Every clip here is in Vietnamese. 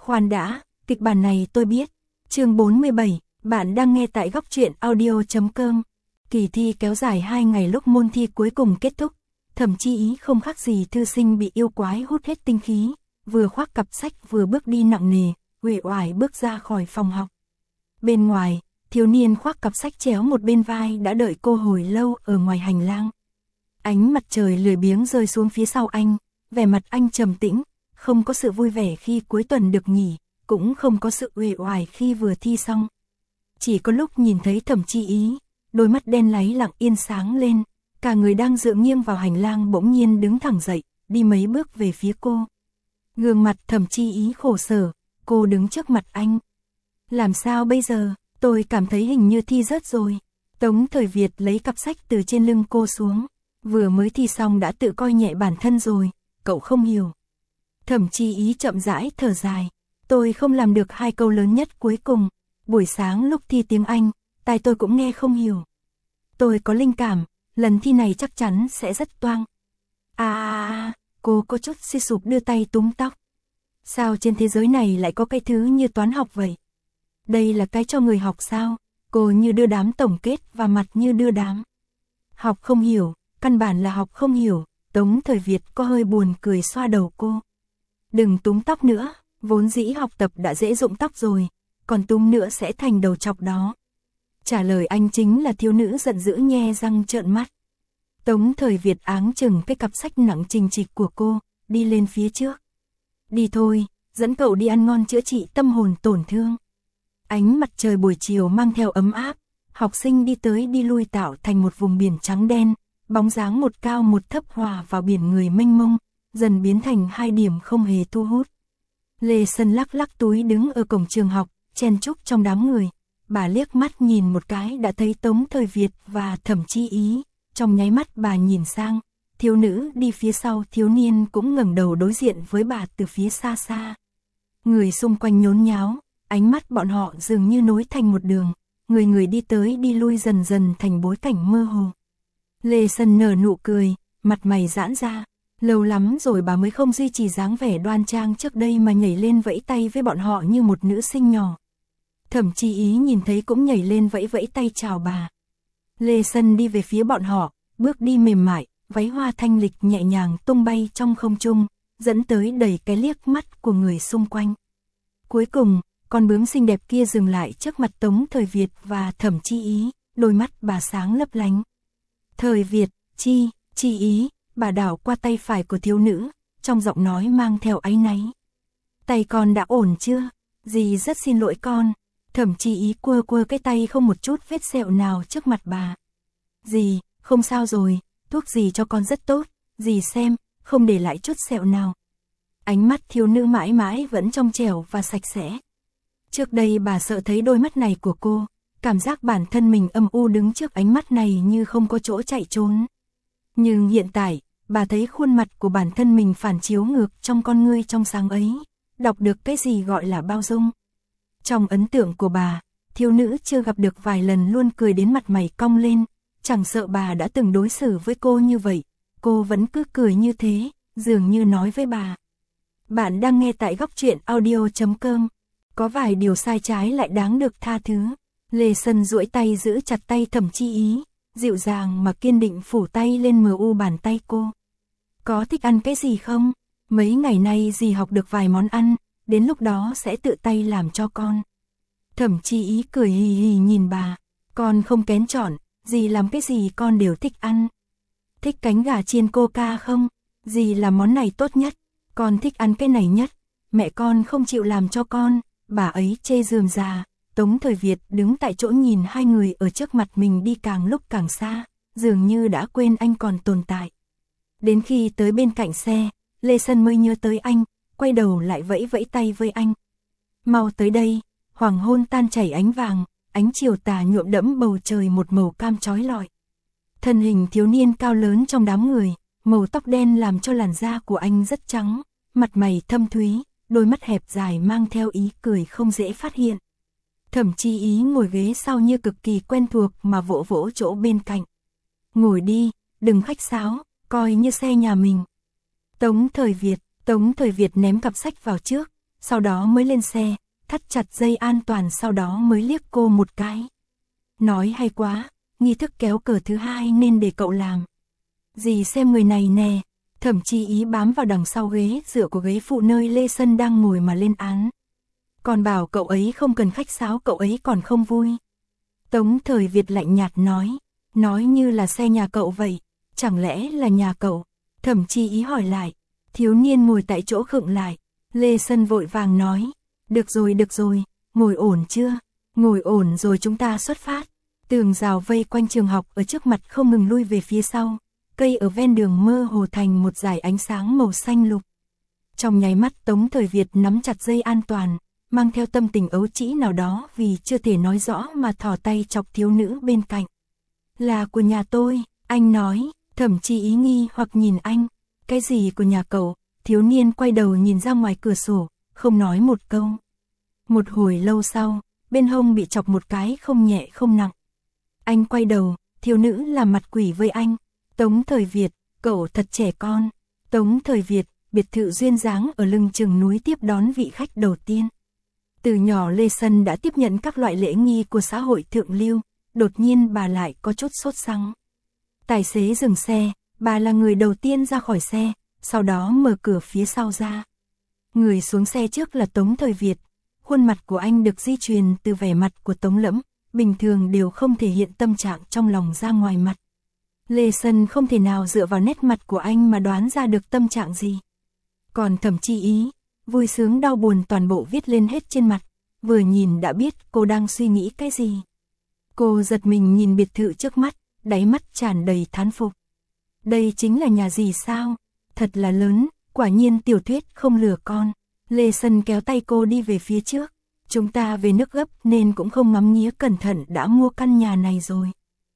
Khoan đã, kịch bản này tôi biết. Chương 47, bạn đang nghe tại góc truyện audio.com. Kỳ thi kéo dài 2 ngày, lúc môn thi cuối cùng kết thúc, Thẩm Chi Ý không khác gì thư sinh bị yêu quái hút hết tinh khí, vừa khoác cặp sách vừa bước đi nặng nề, uể oải bước ra khỏi phòng học. Bên ngoài, thiếu niên khoác cặp sách chéo một bên vai đã đợi cô hồi lâu ở ngoài hành lang. Ánh mặt trời lười biếng rơi xuống phía sau anh, vẻ mặt anh trầm tĩnh, không có sự vui vẻ khi cuối tuần được nghỉ, cũng không có sự uể oải khi vừa thi xong. Chỉ có lúc nhìn thấy Thẩm Chi Ý, đôi mắt đen láy lặng yên sáng lên, cả người đang dựa nghiêng vào hành lang bỗng nhiên đứng thẳng dậy, đi mấy bước về phía cô. Gương mặt Thẩm Chi Ý khổ sở, cô đứng trước mặt anh. Làm sao bây giờ, tôi cảm thấy hình như thi rớt rồi. Tống Thời Việt lấy cặp sách từ trên lưng cô xuống, vừa mới thi xong đã tự coi nhẹ bản thân rồi, cậu không hiểu. Thẩm Chi Ý chậm rãi thở dài, tôi không làm được 2 câu lớn nhất cuối cùng, buổi sáng lúc thi tiếng Anh, tai tôi cũng nghe không hiểu. Tôi có linh cảm, lần thi này chắc chắn sẽ rất toang. Cô có chút suy sụp đưa tay túm tóc. Sao trên thế giới này lại có cái thứ như toán học vậy? Đây là cái cho người học sao? Cô như đưa đám tổng kết và mặt như đưa đám. Học không hiểu, căn bản là học không hiểu. Tống Thời Việt có hơi buồn cười xoa đầu cô. Đừng túm tóc nữa, vốn dĩ học tập đã dễ rụng tóc rồi, còn túm nữa sẽ thành đầu chọc đó. Trả lời anh chính là thiếu nữ giận dữ nhe răng trợn mắt. Tống Thời Việt áng chừng cái cặp sách nặng trình trịch của cô, đi lên phía trước. Đi thôi, dẫn cậu đi ăn ngon chữa trị tâm hồn tổn thương. Ánh mặt trời buổi chiều mang theo ấm áp, học sinh đi tới đi lui tạo thành một vùng biển trắng đen, bóng dáng một cao một thấp hòa vào biển người mênh mông, dần biến thành 2 điểm không hề thu hút. Lê Sân lắc lắc túi đứng ở cổng trường học, chen chúc trong đám người. Bà liếc mắt nhìn một cái đã thấy Tống Thời Việt và Thẩm Chi Ý, trong nháy mắt bà nhìn sang, thiếu nữ đi phía sau thiếu niên cũng ngẩng đầu đối diện với bà từ phía xa xa. Người xung quanh nhốn nháo, ánh mắt bọn họ dường như nối thành một đường, người đi tới đi lui dần dần thành bối cảnh mơ hồ. Lê Sân nở nụ cười, mặt mày giãn ra, lâu lắm rồi bà mới không duy trì dáng vẻ đoan trang trước đây mà nhảy lên vẫy tay với bọn họ như một nữ sinh nhỏ. Thẩm Chi Ý nhìn thấy cũng nhảy lên vẫy vẫy tay chào bà. Lê Sân đi về phía bọn họ, bước đi mềm mại, váy hoa thanh lịch nhẹ nhàng tung bay trong không trung, dẫn tới đầy cái liếc mắt của người xung quanh. Cuối cùng, con bướm xinh đẹp kia dừng lại trước mặt Tống Thời Việt và Thẩm Chi Ý, đôi mắt bà sáng lấp lánh. Thời Việt, Chi Ý, bà đảo qua tay phải của thiếu nữ, trong giọng nói mang theo áy náy. Tay con đã ổn chưa? Dì rất xin lỗi con. Thẩm Chi Ý quơ cái tay không một chút vết sẹo nào trước mặt bà. Dì, không sao rồi, thuốc dì cho con rất tốt, dì xem, không để lại chút sẹo nào. Ánh mắt thiếu nữ mãi mãi vẫn trong trẻo và sạch sẽ. Trước đây bà sợ thấy đôi mắt này của cô, cảm giác bản thân mình âm u đứng trước ánh mắt này như không có chỗ chạy trốn. Nhưng hiện tại, bà thấy khuôn mặt của bản thân mình phản chiếu ngược trong con ngươi trong sáng ấy, đọc được cái gì gọi là bao dung. Trong ấn tượng của bà, thiếu nữ chưa gặp được vài lần luôn cười đến mặt mày cong lên, chẳng sợ bà đã từng đối xử với cô như vậy, cô vẫn cứ cười như thế, dường như nói với bà. Bạn đang nghe tại góc truyện audio.com. Có vài điều sai trái lại đáng được tha thứ. Lê Sân duỗi tay giữ chặt tay Thẩm Chi Ý, dịu dàng mà kiên định phủ tay lên mờ u bàn tay cô. Có thích ăn cái gì không? Mấy ngày nay dì học được vài món ăn, đến lúc đó sẽ tự tay làm cho con. Thẩm Chi Ý cười hì hì nhìn bà, con không kén chọn, dì làm cái gì con đều thích ăn. Thích cánh gà chiên coca không? Dì làm món này tốt nhất, con thích ăn cái này nhất, mẹ con không chịu làm cho con, bà ấy chê rườm rà. Tống Thời Việt đứng tại chỗ nhìn 2 người ở trước mặt mình đi càng lúc càng xa, dường như đã quên anh còn tồn tại. Đến khi tới bên cạnh xe, Lê Sân mới nhớ tới anh, quay đầu lại vẫy vẫy tay với anh. Mau tới đây, hoàng hôn tan chảy ánh vàng, ánh chiều tà nhuộm đẫm bầu trời một màu cam chói lọi. Thân hình thiếu niên cao lớn trong đám người, màu tóc đen làm cho làn da của anh rất trắng, mặt mày thâm thúy, đôi mắt hẹp dài mang theo ý cười không dễ phát hiện. Thẩm Chi Ý ngồi ghế sau như cực kỳ quen thuộc mà vỗ vỗ chỗ bên cạnh. Ngồi đi, đừng khách sáo, coi như xe nhà mình. Tống Thời Việt ném cặp sách vào trước, sau đó mới lên xe, thắt chặt dây an toàn sau đó mới liếc cô một cái. Nói hay quá, nghi thức kéo cờ thứ hai nên để cậu làm. Dì xem người này nè, Thẩm Chi Ý bám vào đằng sau ghế dựa của ghế phụ nơi Lê Sân đang ngồi mà lên án. Còn bảo cậu ấy không cần khách sáo, cậu ấy còn không vui. Tống Thời Việt lạnh nhạt nói như là xe nhà cậu vậy, chẳng lẽ là nhà cậu? Thẩm Chi Ý hỏi lại, thiếu niên ngồi tại chỗ khựng lại, Lê Sân vội vàng nói, được rồi, ngồi ổn chưa? Ngồi ổn rồi chúng ta xuất phát. Tường rào vây quanh trường học ở trước mặt không ngừng lui về phía sau, cây ở ven đường mơ hồ thành một dải ánh sáng màu xanh lục. Trong nháy mắt Tống Thời Việt nắm chặt dây an toàn, mang theo tâm tình ấu trĩ nào đó vì chưa thể nói rõ mà thò tay chọc thiếu nữ bên cạnh. Là của nhà tôi, anh nói. Thẩm Chi Ý nghi hoặc nhìn anh, cái gì của nhà cậu? Thiếu niên quay đầu nhìn ra ngoài cửa sổ, không nói một câu. Một hồi lâu sau, bên hông bị chọc một cái không nhẹ không nặng. Anh quay đầu, thiếu nữ làm mặt quỷ với anh. Tống Thời Việt, cậu thật trẻ con. Tống Thời Việt, biệt thự duyên dáng ở lưng chừng núi tiếp đón vị khách đầu tiên. Từ nhỏ Lê Sân đã tiếp nhận các loại lễ nghi của xã hội thượng lưu, đột nhiên bà lại có chút sốt sắng. Tài xế dừng xe, bà là người đầu tiên ra khỏi xe, sau đó mở cửa phía sau ra. Người xuống xe trước là Tống Thời Việt, khuôn mặt của anh được di truyền từ vẻ mặt của Tống Lẫm, bình thường đều không thể hiện tâm trạng trong lòng ra ngoài mặt. Lê Sân không thể nào dựa vào nét mặt của anh mà đoán ra được tâm trạng gì. Còn Thẩm Chi Ý, vui sướng đau buồn toàn bộ viết lên hết trên mặt, vừa nhìn đã biết cô đang suy nghĩ cái gì. Cô giật mình nhìn biệt thự trước mắt, đáy mắt tràn đầy thán phục. Đây chính là nhà gì sao? Thật là lớn, quả nhiên tiểu thuyết không lừa con. Lê Sân kéo tay cô đi về phía trước. Chúng ta về nước gấp nên cũng không ngắm nghía cẩn thận đã mua căn nhà này rồi.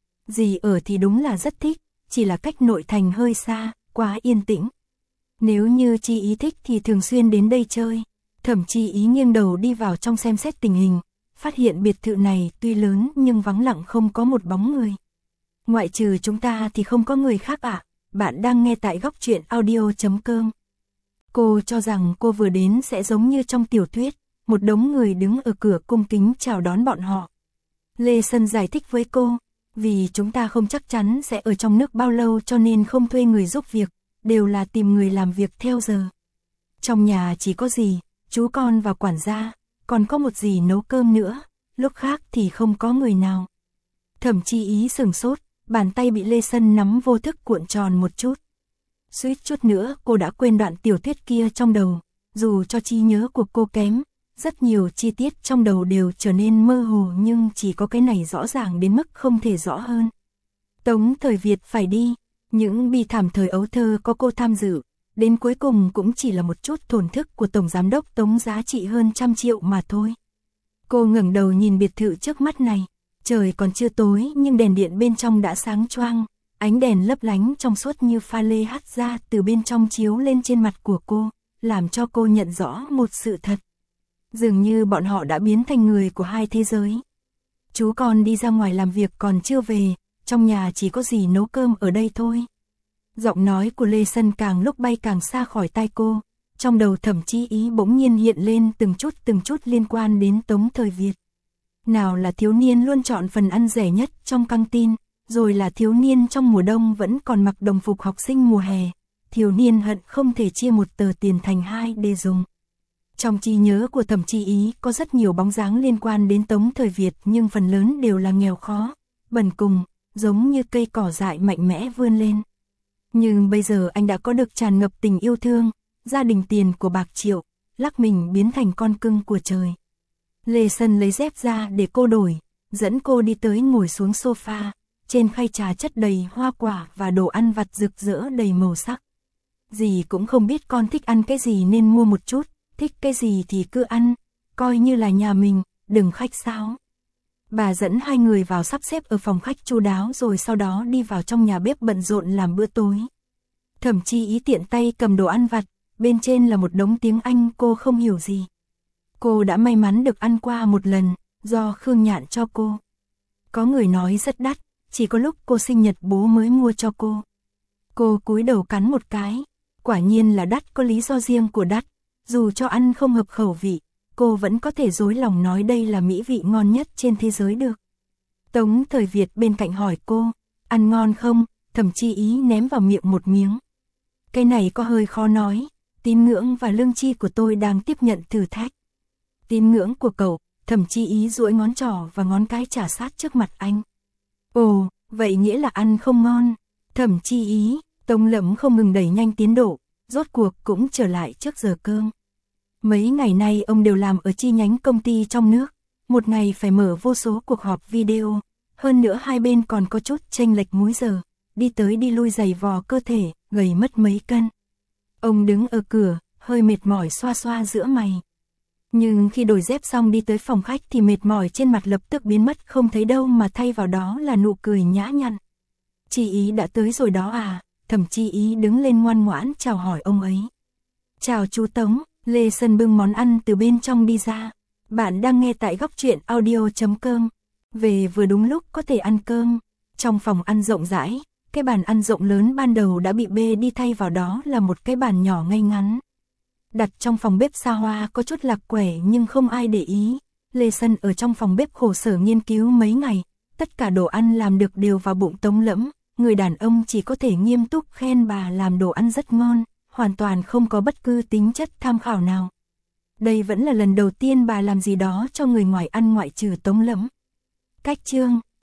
Dì ở thì đúng là rất thích, chỉ là cách nội thành hơi xa, quá yên tĩnh. Nếu như Chi Ý thích thì thường xuyên đến đây chơi. Thẩm Chi Ý nghiêng đầu đi vào trong xem xét tình hình, phát hiện biệt thự này tuy lớn nhưng vắng lặng không có một bóng người. Ngoại trừ chúng ta thì không có người khác ạ. Bạn đang nghe tại góc truyện audio.com. Cô cho rằng cô vừa đến sẽ giống như trong tiểu thuyết, một đống người đứng ở cửa cung kính chào đón bọn họ. Lê Sân giải thích với cô, vì chúng ta không chắc chắn sẽ ở trong nước bao lâu cho nên không thuê người giúp việc, đều là tìm người làm việc theo giờ. Trong nhà chỉ có dì, chú con và quản gia, còn có một dì nấu cơm nữa, lúc khác thì không có người nào. Thẩm Chi Ý sửng sốt, bàn tay bị Lê Sân nắm vô thức cuộn tròn một chút. Suýt chút nữa cô đã quên đoạn tiểu thuyết kia trong đầu, dù cho trí nhớ của cô kém, rất nhiều chi tiết trong đầu đều trở nên mơ hồ nhưng chỉ có cái này rõ ràng đến mức không thể rõ hơn. Tống Thời Việt phải đi, những bi thảm thời ấu thơ có cô tham dự, đến cuối cùng cũng chỉ là một chút thổn thức của Tổng Giám đốc Tống giá trị hơn 100 triệu mà thôi. Cô ngẩng đầu nhìn biệt thự trước mắt này, trời còn chưa tối nhưng đèn điện bên trong đã sáng choang, ánh đèn lấp lánh trong suốt như pha lê hắt ra từ bên trong chiếu lên trên mặt của cô, làm cho cô nhận rõ một sự thật. Dường như bọn họ đã biến thành người của hai thế giới. Chú con đi ra ngoài làm việc còn chưa về, trong nhà chỉ có dì nấu cơm ở đây thôi. Giọng nói của Lê Sân càng lúc bay càng xa khỏi tai cô, trong đầu Thẩm Chi Ý bỗng nhiên hiện lên từng chút liên quan đến Tống Thời Việt. Nào là thiếu niên luôn chọn phần ăn rẻ nhất trong căng tin, rồi là thiếu niên trong mùa đông vẫn còn mặc đồng phục học sinh mùa hè, thiếu niên hận không thể chia một tờ tiền thành hai để dùng. Trong trí nhớ của Thẩm Chi Ý có rất nhiều bóng dáng liên quan đến Tống Thời Việt nhưng phần lớn đều là nghèo khó, bần cùng, giống như cây cỏ dại mạnh mẽ vươn lên. Nhưng bây giờ anh đã có được tràn ngập tình yêu thương, gia đình tiền của bạc triệu, lắc mình biến thành con cưng của trời. Lê Sân lấy dép ra để cô đổi, dẫn cô đi tới ngồi xuống sofa, trên khay trà chất đầy hoa quả và đồ ăn vặt rực rỡ đầy màu sắc. Dì cũng không biết con thích ăn cái gì nên mua một chút, thích cái gì thì cứ ăn, coi như là nhà mình, đừng khách sáo. Bà dẫn hai người vào sắp xếp ở phòng khách chu đáo rồi sau đó đi vào trong nhà bếp bận rộn làm bữa tối. Thẩm Chi Ý tiện tay cầm đồ ăn vặt, bên trên là một đống tiếng Anh cô không hiểu gì. Cô đã may mắn được ăn qua một lần, do Khương Nhạn cho cô. Có người nói rất đắt, chỉ có lúc cô sinh nhật bố mới mua cho cô. Cô cúi đầu cắn một cái, quả nhiên là đắt, có lý do riêng của đắt. Dù cho ăn không hợp khẩu vị, cô vẫn có thể dối lòng nói đây là mỹ vị ngon nhất trên thế giới được. Tống Thời Việt bên cạnh hỏi cô, ăn ngon không? Thẩm Chi Ý ném vào miệng một miếng. Cái này có hơi khó nói, tín ngưỡng và lương tri của tôi đang tiếp nhận thử thách. Tín ngưỡng của cậu, Thẩm Chi Ý duỗi ngón trỏ và ngón cái chà sát trước mặt anh. Ồ, vậy nghĩa là ăn không ngon. Thẩm Chi Ý, Tống Lẫm không ngừng đẩy nhanh tiến độ, rốt cuộc cũng trở lại trước giờ cơm. Mấy ngày nay ông đều làm ở chi nhánh công ty trong nước, một ngày phải mở vô số cuộc họp video, hơn nữa hai bên còn có chút chênh lệch múi giờ, đi tới đi lui giày vò cơ thể, gầy mất mấy cân. Ông đứng ở cửa, hơi mệt mỏi xoa xoa giữa mày. Nhưng khi đổi dép xong đi tới phòng khách thì mệt mỏi trên mặt lập tức biến mất không thấy đâu mà thay vào đó là nụ cười nhã nhặn. Chi Ý đã tới rồi đó à? Thẩm Chi Ý đứng lên ngoan ngoãn chào hỏi ông ấy. Chào chú Tống, Lê Sân bưng món ăn từ bên trong đi ra. Bạn đang nghe tại góc truyện audio.com. Về vừa đúng lúc có thể ăn cơm. Trong phòng ăn rộng rãi, cái bàn ăn rộng lớn ban đầu đã bị bê đi thay vào đó là một cái bàn nhỏ ngay ngắn. Đặt trong phòng bếp xa hoa có chút lạc quẻ nhưng không ai để ý. Lê Sân ở trong phòng bếp khổ sở nghiên cứu mấy ngày, tất cả đồ ăn làm được đều vào bụng Tống Lẫm. Người đàn ông chỉ có thể nghiêm túc khen bà làm đồ ăn rất ngon, hoàn toàn không có bất cứ tính chất tham khảo nào. Đây vẫn là lần đầu tiên bà làm gì đó cho người ngoài ăn ngoại trừ Tống Lẫm. Cách chương